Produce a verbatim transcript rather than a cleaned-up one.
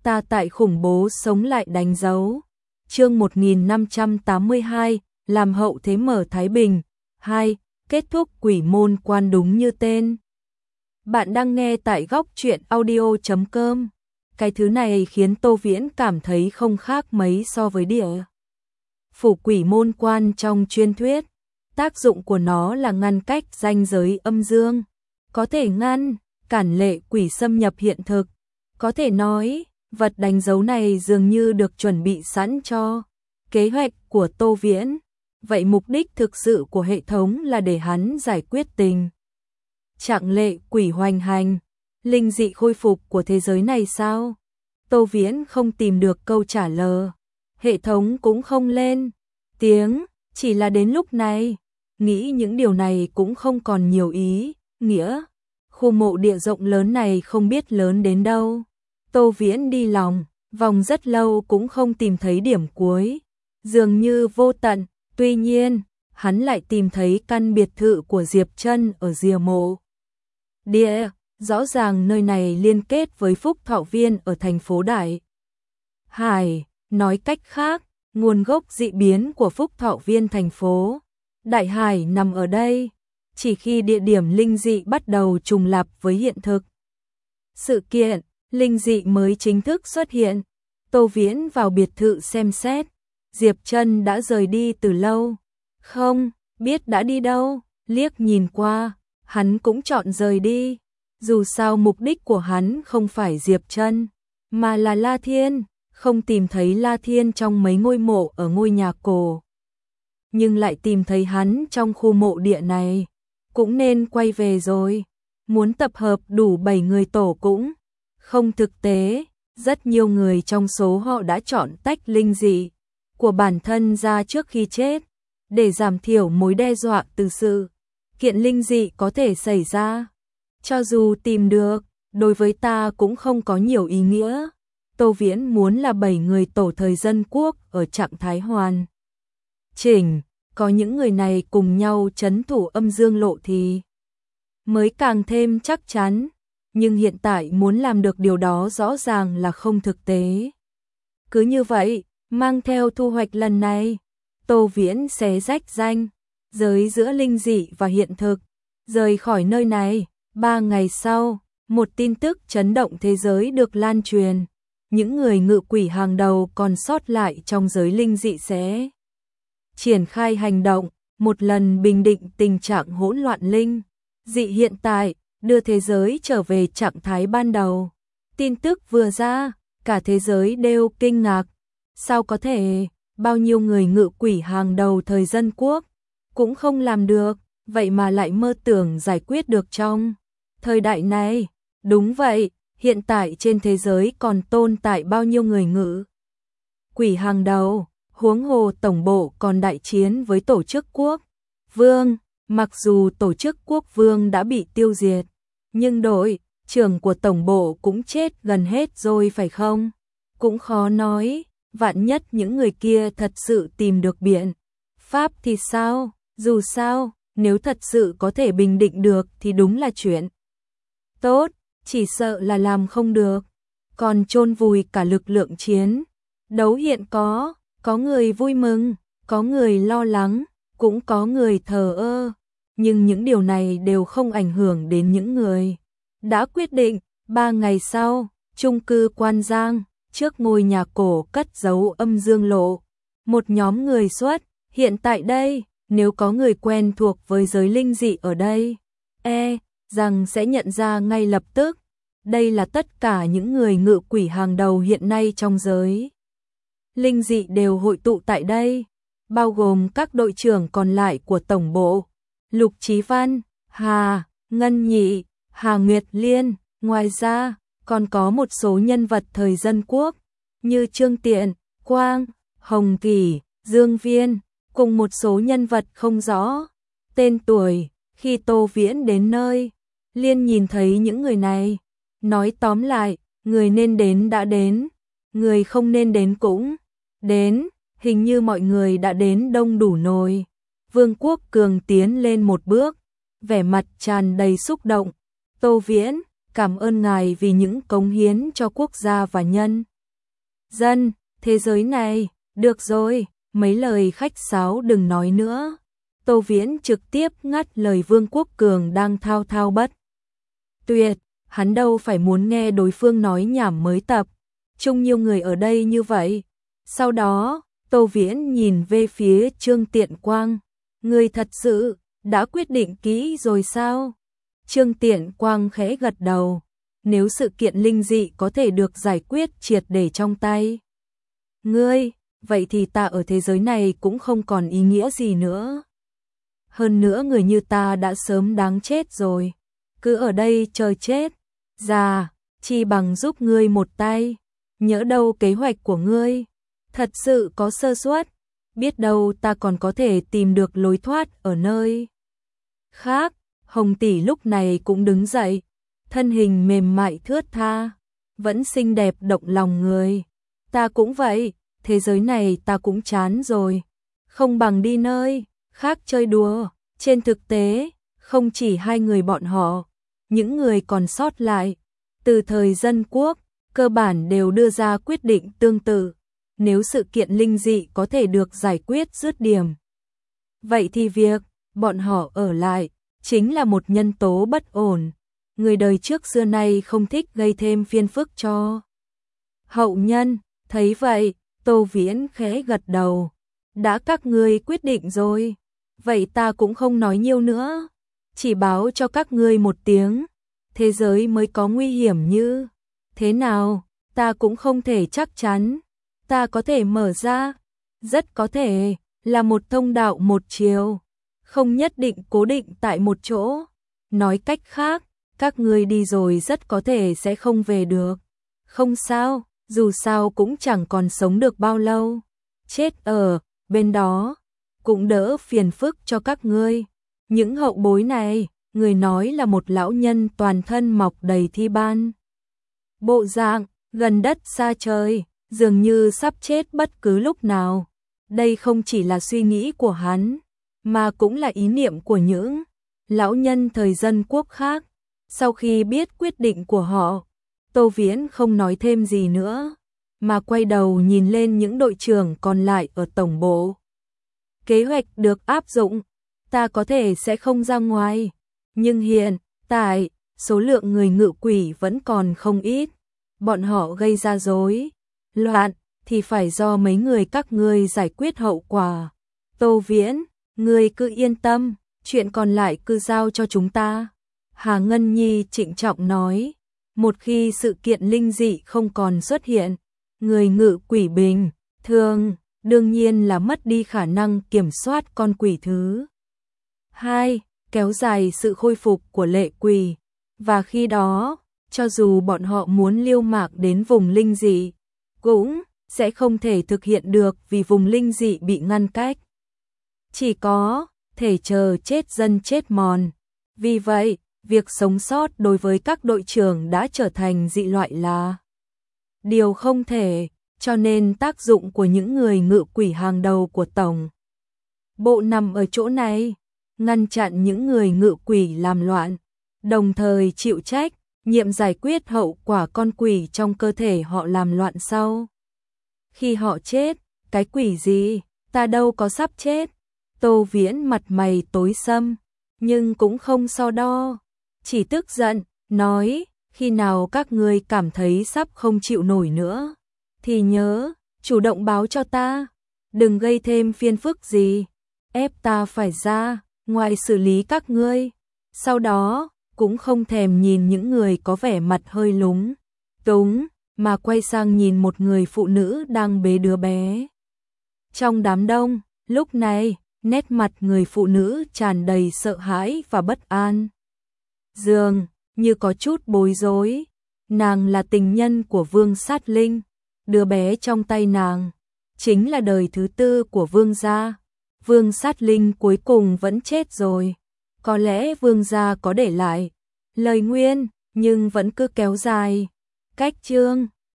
ta tại khủng bố sống lại đánh dấu. Chương một nghìn năm trăm tám mươi hai, làm hậu thế mở Thái Bình. hai. Kết thúc quỷ môn quan đúng như tên. Bạn đang nghe tại góc truyện audio chấm com. Cái thứ này khiến Tô Viễn cảm thấy không khác mấy so với địa phủ quỷ môn quan trong truyền thuyết. Tác dụng của nó là ngăn cách ranh giới âm dương, có thể ngăn cản lệ quỷ xâm nhập hiện thực. Có thể nói, vật đánh dấu này dường như được chuẩn bị sẵn cho kế hoạch của Tô Viễn. Vậy mục đích thực sự của hệ thống là để hắn giải quyết tình trạng lệ quỷ hoành hành, linh dị khôi phục của thế giới này sao? Tô Viễn không tìm được câu trả lời. Hệ thống cũng không lên tiếng, chỉ là đến lúc này, nghĩ những điều này cũng không còn nhiều ý nghĩa. Khu mộ địa rộng lớn này không biết lớn đến đâu. Tô Viễn đi lòng vòng rất lâu cũng không tìm thấy điểm cuối, dường như vô tận. Tuy nhiên, hắn lại tìm thấy căn biệt thự của Diệp Trân ở rìa mộ địa. Rõ ràng nơi này liên kết với Phúc Thọ Viên ở thành phố Đại Hải. Nói cách khác, nguồn gốc dị biến của Phúc Thọ Viên thành phố Đại Hải nằm ở đây. Chỉ khi địa điểm linh dị bắt đầu trùng lặp với hiện thực, sự kiện linh dị mới chính thức xuất hiện. Tô Viễn vào biệt thự xem xét. Diệp Trân đã rời đi từ lâu. Không biết đã đi đâu. Liếc nhìn qua, hắn cũng chọn rời đi. Dù sao mục đích của hắn không phải Diệp Trân, mà là La Thiên. Không tìm thấy La Thiên trong mấy ngôi mộ ở ngôi nhà cổ, nhưng lại tìm thấy hắn trong khu mộ địa này. Cũng nên quay về rồi. Muốn tập hợp đủ bảy người tổ cũng không thực tế. Rất nhiều người trong số họ đã chọn tách linh dị của bản thân ra trước khi chết, để giảm thiểu mối đe dọa từ sự kiện linh dị có thể xảy ra. Cho dù tìm được, đối với ta cũng không có nhiều ý nghĩa. Tô Viễn muốn là bảy người tổ thời dân quốc ở trạng thái hoàn chỉnh. Có những người này cùng nhau trấn thủ âm dương lộ thì mới càng thêm chắc chắn. Nhưng hiện tại muốn làm được điều đó rõ ràng là không thực tế. Cứ như vậy, mang theo thu hoạch lần này, Tô Viễn xé rách ranh giới giữa linh dị và hiện thực, rời khỏi nơi này. Ba ngày sau, một tin tức chấn động thế giới được lan truyền. Những người ngự quỷ hàng đầu còn sót lại trong giới linh dị sẽ triển khai hành động, một lần bình định tình trạng hỗn loạn linh dị hiện tại, đưa thế giới trở về trạng thái ban đầu. Tin tức vừa ra, cả thế giới đều kinh ngạc. Sao có thể, bao nhiêu người ngự quỷ hàng đầu thời dân quốc cũng không làm được, vậy mà lại mơ tưởng giải quyết được trong thời đại này? Đúng vậy, hiện tại trên thế giới còn tồn tại bao nhiêu người ngự quỷ hàng đầu, huống hồ tổng bộ còn đại chiến với tổ chức quốc vương. Mặc dù tổ chức quốc vương đã bị tiêu diệt, nhưng đội trưởng của tổng bộ cũng chết gần hết rồi phải không? Cũng khó nói, vạn nhất những người kia thật sự tìm được biện pháp thì sao? Dù sao, nếu thật sự có thể bình định được thì đúng là chuyện tốt, chỉ sợ là làm không được. Còn chôn vùi cả lực lượng chiến đấu hiện có, có người vui mừng, có người lo lắng, cũng có người thờ ơ. Nhưng những điều này đều không ảnh hưởng đến những người đã quyết định. Ba ngày sau, chung cư Quan Giang, trước ngôi nhà cổ cất giấu âm dương lộ, một nhóm người xuất hiện tại đây. Nếu có người quen thuộc với giới linh dị ở đây, e rằng sẽ nhận ra ngay lập tức. Đây là tất cả những người ngự quỷ hàng đầu hiện nay trong giới linh dị đều hội tụ tại đây, bao gồm các đội trưởng còn lại của tổng bộ: Lục Chí Văn, Hà Ngân Nhị, Hà Nguyệt Liên. Ngoài ra, còn có một số nhân vật thời dân quốc như Trương Tiện, Quang, Hồng Kỳ, Dương Viên, cùng một số nhân vật không rõ tên tuổi. Khi Tô Viễn đến nơi, Liên nhìn thấy những người này. Nói tóm lại, người nên đến đã đến, người không nên đến cũng đến. Hình như mọi người đã đến đông đủ rồi. Vương Quốc Cường tiến lên một bước, vẻ mặt tràn đầy xúc động. Tô Viễn, cảm ơn ngài vì những cống hiến cho quốc gia và nhân dân, thế giới này, được rồi, mấy lời khách sáo đừng nói nữa. Tô Viễn trực tiếp ngắt lời Vương Quốc Cường đang thao thao bất tuyệt, hắn đâu phải muốn nghe đối phương nói nhảm mới tập, chung nhiều người ở đây như vậy. Sau đó, Tô Viễn nhìn về phía Trương Tiện Quang, người thật sự đã quyết định kỹ rồi sao? Trương Tiện Quang khẽ gật đầu, nếu sự kiện linh dị có thể được giải quyết triệt để trong tay ngươi, vậy thì ta ở thế giới này cũng không còn ý nghĩa gì nữa. Hơn nữa người như ta đã sớm đáng chết rồi, cứ ở đây chờ chết, già, chi bằng giúp ngươi một tay, nhỡ đâu kế hoạch của ngươi thật sự có sơ suất, biết đâu ta còn có thể tìm được lối thoát ở nơi khác. Hồng tỷ lúc này cũng đứng dậy, thân hình mềm mại thướt tha, vẫn xinh đẹp động lòng người. Ta cũng vậy, thế giới này ta cũng chán rồi, không bằng đi nơi khác chơi đùa. Trên thực tế, không chỉ hai người bọn họ, những người còn sót lại, từ thời dân quốc, cơ bản đều đưa ra quyết định tương tự. Nếu sự kiện linh dị có thể được giải quyết dứt điểm, vậy thì việc bọn họ ở lại chính là một nhân tố bất ổn. Người đời trước xưa nay không thích gây thêm phiền phức cho hậu nhân. Thấy vậy, Tô Viễn khẽ gật đầu. Đã các ngươi quyết định rồi, vậy ta cũng không nói nhiều nữa, chỉ báo cho các ngươi một tiếng, thế giới mới có nguy hiểm như thế nào, ta cũng không thể chắc chắn. Ta có thể mở ra, rất có thể là một thông đạo một chiều, không nhất định cố định tại một chỗ. Nói cách khác, các ngươi đi rồi rất có thể sẽ không về được. Không sao, dù sao cũng chẳng còn sống được bao lâu. Chết ở bên đó cũng đỡ phiền phức cho các ngươi. Những hậu bối này, người nói là một lão nhân toàn thân mọc đầy thi ban. Bộ dạng, gần đất xa trời, dường như sắp chết bất cứ lúc nào. Đây không chỉ là suy nghĩ của hắn, mà cũng là ý niệm của những lão nhân thời dân quốc khác. Sau khi biết quyết định của họ, Tô Viễn không nói thêm gì nữa, mà quay đầu nhìn lên những đội trưởng còn lại ở tổng bộ. Kế hoạch được áp dụng, ta có thể sẽ không ra ngoài, nhưng hiện tại, số lượng người ngự quỷ vẫn còn không ít. Bọn họ gây ra rối loạn thì phải do mấy người các ngươi giải quyết hậu quả. Tô Viễn, ngươi cứ yên tâm, chuyện còn lại cứ giao cho chúng ta. Hà Ngân Nhi trịnh trọng nói, một khi sự kiện linh dị không còn xuất hiện, người ngự quỷ bình thường đương nhiên là mất đi khả năng kiểm soát con quỷ thứ hai, kéo dài sự khôi phục của lệ quỷ, và khi đó, cho dù bọn họ muốn liêu mạc đến vùng linh dị, cũng sẽ không thể thực hiện được vì vùng linh dị bị ngăn cách. Chỉ có thể chờ chết dân chết mòn. Vì vậy, việc sống sót đối với các đội trưởng đã trở thành dị loại là điều không thể, cho nên tác dụng của những người ngự quỷ hàng đầu của tổng bộ nằm ở chỗ này, ngăn chặn những người ngự quỷ làm loạn, đồng thời chịu trách nhiệm giải quyết hậu quả con quỷ trong cơ thể họ làm loạn sau. Khi họ chết, cái quỷ gì, ta đâu có sắp chết. Tô Viễn mặt mày tối sầm, nhưng cũng không so đo, chỉ tức giận, nói, khi nào các ngươi cảm thấy sắp không chịu nổi nữa, thì nhớ, chủ động báo cho ta, đừng gây thêm phiền phức gì, ép ta phải ra, ngoài xử lý các ngươi. Sau đó, cũng không thèm nhìn những người có vẻ mặt hơi lúng túng, mà quay sang nhìn một người phụ nữ đang bế đứa bé. Trong đám đông, lúc này, nét mặt người phụ nữ tràn đầy sợ hãi và bất an. Dường như có chút bối rối, nàng là tình nhân của Vương Sát Linh, đứa bé trong tay nàng chính là đời thứ tư của Vương gia. Vương Sát Linh cuối cùng vẫn chết rồi, có lẽ Vương gia có để lại lời nguyền, nhưng vẫn cứ kéo dài. Cách chương